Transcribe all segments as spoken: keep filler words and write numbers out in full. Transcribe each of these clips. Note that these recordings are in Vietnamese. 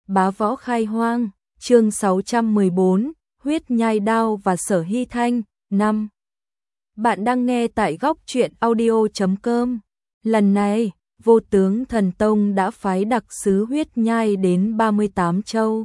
Bá võ khai hoang, chương sáu trăm mười bốn, huyết nhai đao và Sở Hy Thanh, năm. Bạn đang nghe tại góc truyện audio chấm com. Lần này, Vô Tướng Thần Tông đã phái đặc sứ huyết nhai đến ba mươi tám châu.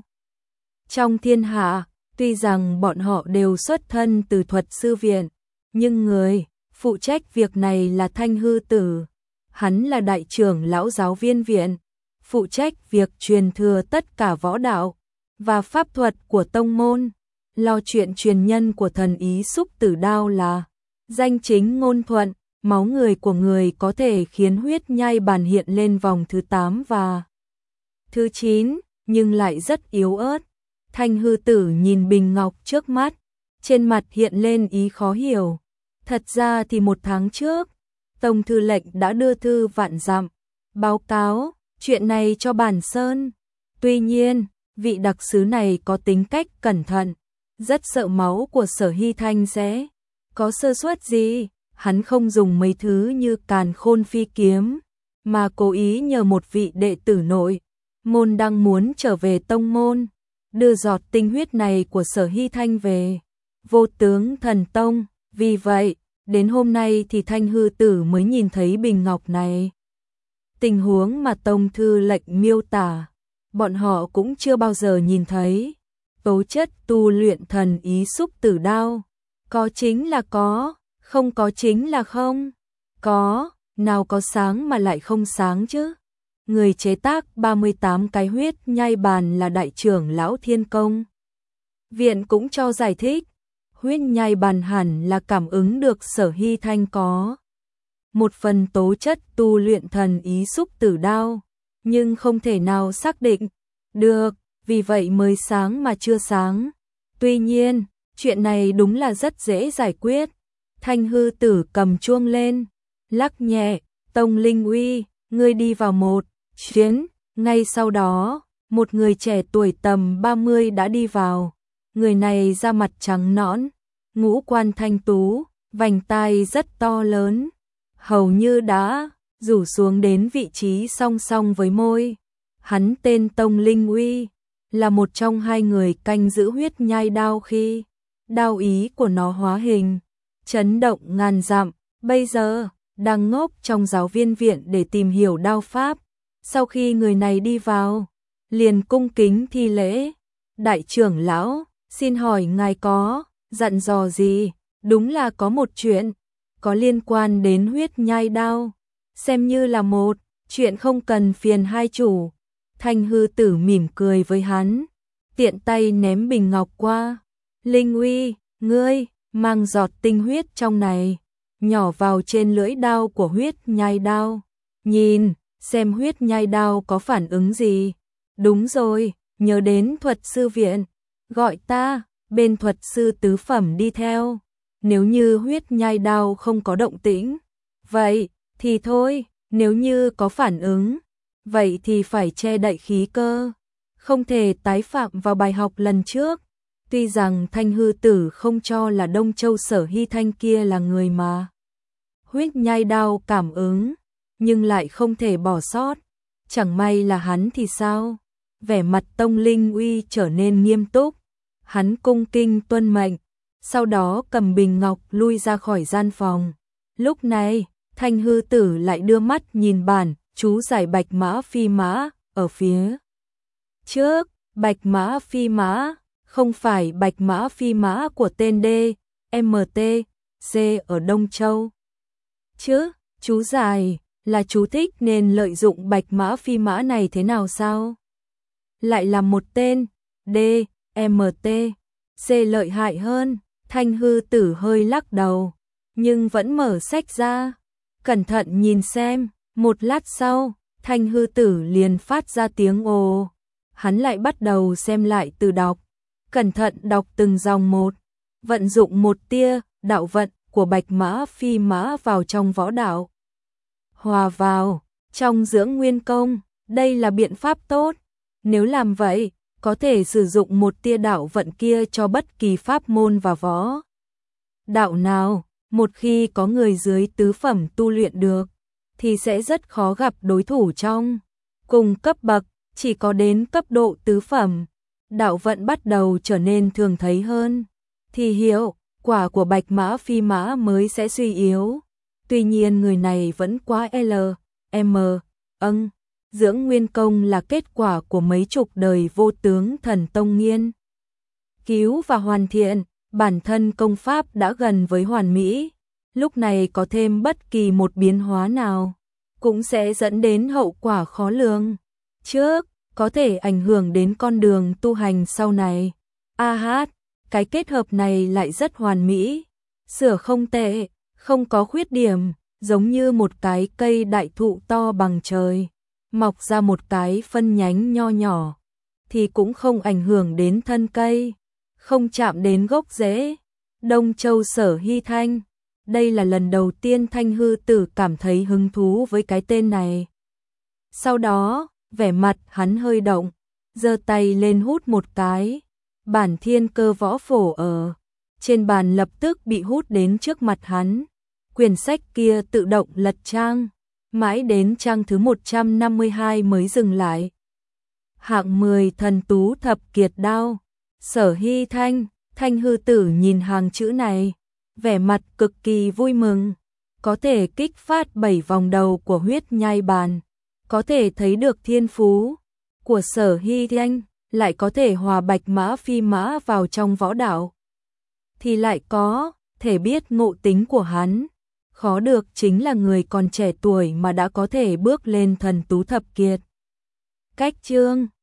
Trong thiên hạ, tuy rằng bọn họ đều xuất thân từ thuật sư viện, nhưng người phụ trách việc này là Thanh Hư Tử. Hắn là đại trưởng lão giáo viên viện, phụ trách việc truyền thừa tất cả võ đạo và pháp thuật của tông môn, lo chuyện truyền nhân của thần ý xúc tử đao là danh chính ngôn thuận, máu người của người có thể khiến huyết nhai bàn hiện lên vòng thứ tám và thứ chín, nhưng lại rất yếu ớt. Thanh Hư Tử nhìn bình ngọc trước mắt, trên mặt hiện lên ý khó hiểu. Thật ra thì một tháng trước, Tông thư lệnh đã đưa thư vạn dặm, báo cáo chuyện này cho Bản Sơn. Tuy nhiên, vị đặc sứ này có tính cách cẩn thận, rất sợ máu của Sở Hy Thanh sẽ có sơ suất gì. Hắn không dùng mấy thứ như càn khôn phi kiếm, mà cố ý nhờ một vị đệ tử nội môn đang muốn trở về tông môn, đưa giọt tinh huyết này của Sở Hy Thanh về Vô Tướng Thần Tông. Vì vậy, đến hôm nay thì Thanh Hư Tử mới nhìn thấy bình ngọc này. Tình huống mà Tông thư lệnh miêu tả, bọn họ cũng chưa bao giờ nhìn thấy. Tố chất tu luyện thần ý xúc tử đao, có chính là có, không có chính là không. Có, nào có sáng mà lại không sáng chứ. Người chế tác ba mươi tám cái huyết nhai bàn là đại trưởng lão Thiên Công viện cũng cho giải thích, huyết nhai bàn hẳn là cảm ứng được Sở Hy Thanh có một phần tố chất tu luyện thần ý xúc tử đao, nhưng không thể nào xác định được, vì vậy mới sáng mà chưa sáng. Tuy nhiên, chuyện này đúng là rất dễ giải quyết. Thanh Hư Tử cầm chuông lên, lắc nhẹ, Tông Linh Uy, ngươi đi vào một chuyến. Ngay sau đó, một người trẻ tuổi tầm ba mươi đã đi vào. Người này da mặt trắng nõn, ngũ quan thanh tú, vành tai rất to lớn, hầu như đã rủ xuống đến vị trí song song với môi. Hắn tên Tông Linh Uy, là một trong hai người canh giữ huyết nhai đao khi đao ý của nó hóa hình, chấn động ngàn dặm. Bây giờ, đang ngốc trong giáo viên viện để tìm hiểu đao pháp. Sau khi người này đi vào, liền cung kính thi lễ. Đại trưởng lão, xin hỏi ngài có dặn dò gì? Đúng là có một chuyện, có liên quan đến huyết nhai đao. Xem như là một chuyện không cần phiền hai chủ. Thanh Hư Tử mỉm cười với hắn, tiện tay ném bình ngọc qua. Linh Uy, ngươi mang giọt tinh huyết trong này, nhỏ vào trên lưỡi đao của huyết nhai đao. Nhìn, xem huyết nhai đao có phản ứng gì. Đúng rồi, nhớ đến thuật sư viện, gọi ta, bên thuật sư tứ phẩm đi theo. Nếu như huyết nhai đao không có động tĩnh, vậy thì thôi, nếu như có phản ứng, vậy thì phải che đậy khí cơ, không thể tái phạm vào bài học lần trước. Tuy rằng Thanh Hư Tử không cho là Đông Châu Sở Hy Thanh kia là người mà huyết nhai đao cảm ứng, nhưng lại không thể bỏ sót. Chẳng may là hắn thì sao? Vẻ mặt Tông Linh Uy trở nên nghiêm túc. Hắn cung kính tuân mệnh, sau đó cầm bình ngọc lui ra khỏi gian phòng. Lúc này, Thanh Hư Tử lại đưa mắt nhìn bản chú giải Bạch Mã Phi Mã ở phía trước. Bạch Mã Phi Mã, không phải Bạch Mã Phi Mã của tên D, M T, C ở Đông Châu chứ. Chú giải là chú thích nên lợi dụng Bạch Mã Phi Mã này thế nào sao? Lại là một tên D, M T, C lợi hại hơn. Thanh Hư Tử hơi lắc đầu, nhưng vẫn mở sách ra, cẩn thận nhìn xem. Một lát sau, Thanh Hư Tử liền phát ra tiếng ồ. Hắn lại bắt đầu xem lại từ đọc, cẩn thận đọc từng dòng một, vận dụng một tia đạo vận của Bạch Mã Phi Mã vào trong võ đạo, hòa vào trong dưỡng nguyên công. Đây là biện pháp tốt. Nếu làm vậy, có thể sử dụng một tia đạo vận kia cho bất kỳ pháp môn và võ đạo nào. Một khi có người dưới tứ phẩm tu luyện được, thì sẽ rất khó gặp đối thủ trong cùng cấp bậc. chỉ có đến cấp độ tứ phẩm, đạo vận bắt đầu trở nên thường thấy hơn, thì hiệu quả của bạch mã phi mã mới sẽ suy yếu. Tuy nhiên người này vẫn quá L, M, âng, dưỡng nguyên công là kết quả của mấy chục đời vô tướng thần tông nghiên cứu và hoàn thiện, bản thân công pháp đã gần với hoàn mỹ, lúc này có thêm bất kỳ một biến hóa nào cũng sẽ dẫn đến hậu quả khó lường. Trước, có thể ảnh hưởng đến con đường tu hành sau này. A hát, cái kết hợp này lại rất hoàn mỹ, sửa không tệ, không có khuyết điểm, giống như một cái cây đại thụ to bằng trời, mọc ra một cái phân nhánh nho nhỏ, thì cũng không ảnh hưởng đến thân cây, không chạm đến gốc rễ. Đông Châu Sở Hy Thanh, đây là lần đầu tiên Thanh Hư Tử cảm thấy hứng thú với cái tên này. Sau đó, vẻ mặt hắn hơi động, giơ tay lên hút một cái, bản thiên cơ võ phổ ở trên bàn lập tức bị hút đến trước mặt hắn. Quyển sách kia tự động lật trang, mãi đến trang thứ một trăm năm mươi hai mới dừng lại. Hạng mười thần tú thập kiệt đao, Sở Hy Thanh. Thanh Hư Tử nhìn hàng chữ này, vẻ mặt cực kỳ vui mừng, có thể kích phát bảy vòng đầu của huyết nhai bàn, có thể thấy được thiên phú của Sở Hy Thanh, lại có thể hòa bạch mã phi mã vào trong võ đạo, thì lại có thể biết ngộ tính của hắn. Khó được chính là người còn trẻ tuổi mà đã có thể bước lên thần tú thập kiệt. Cách chương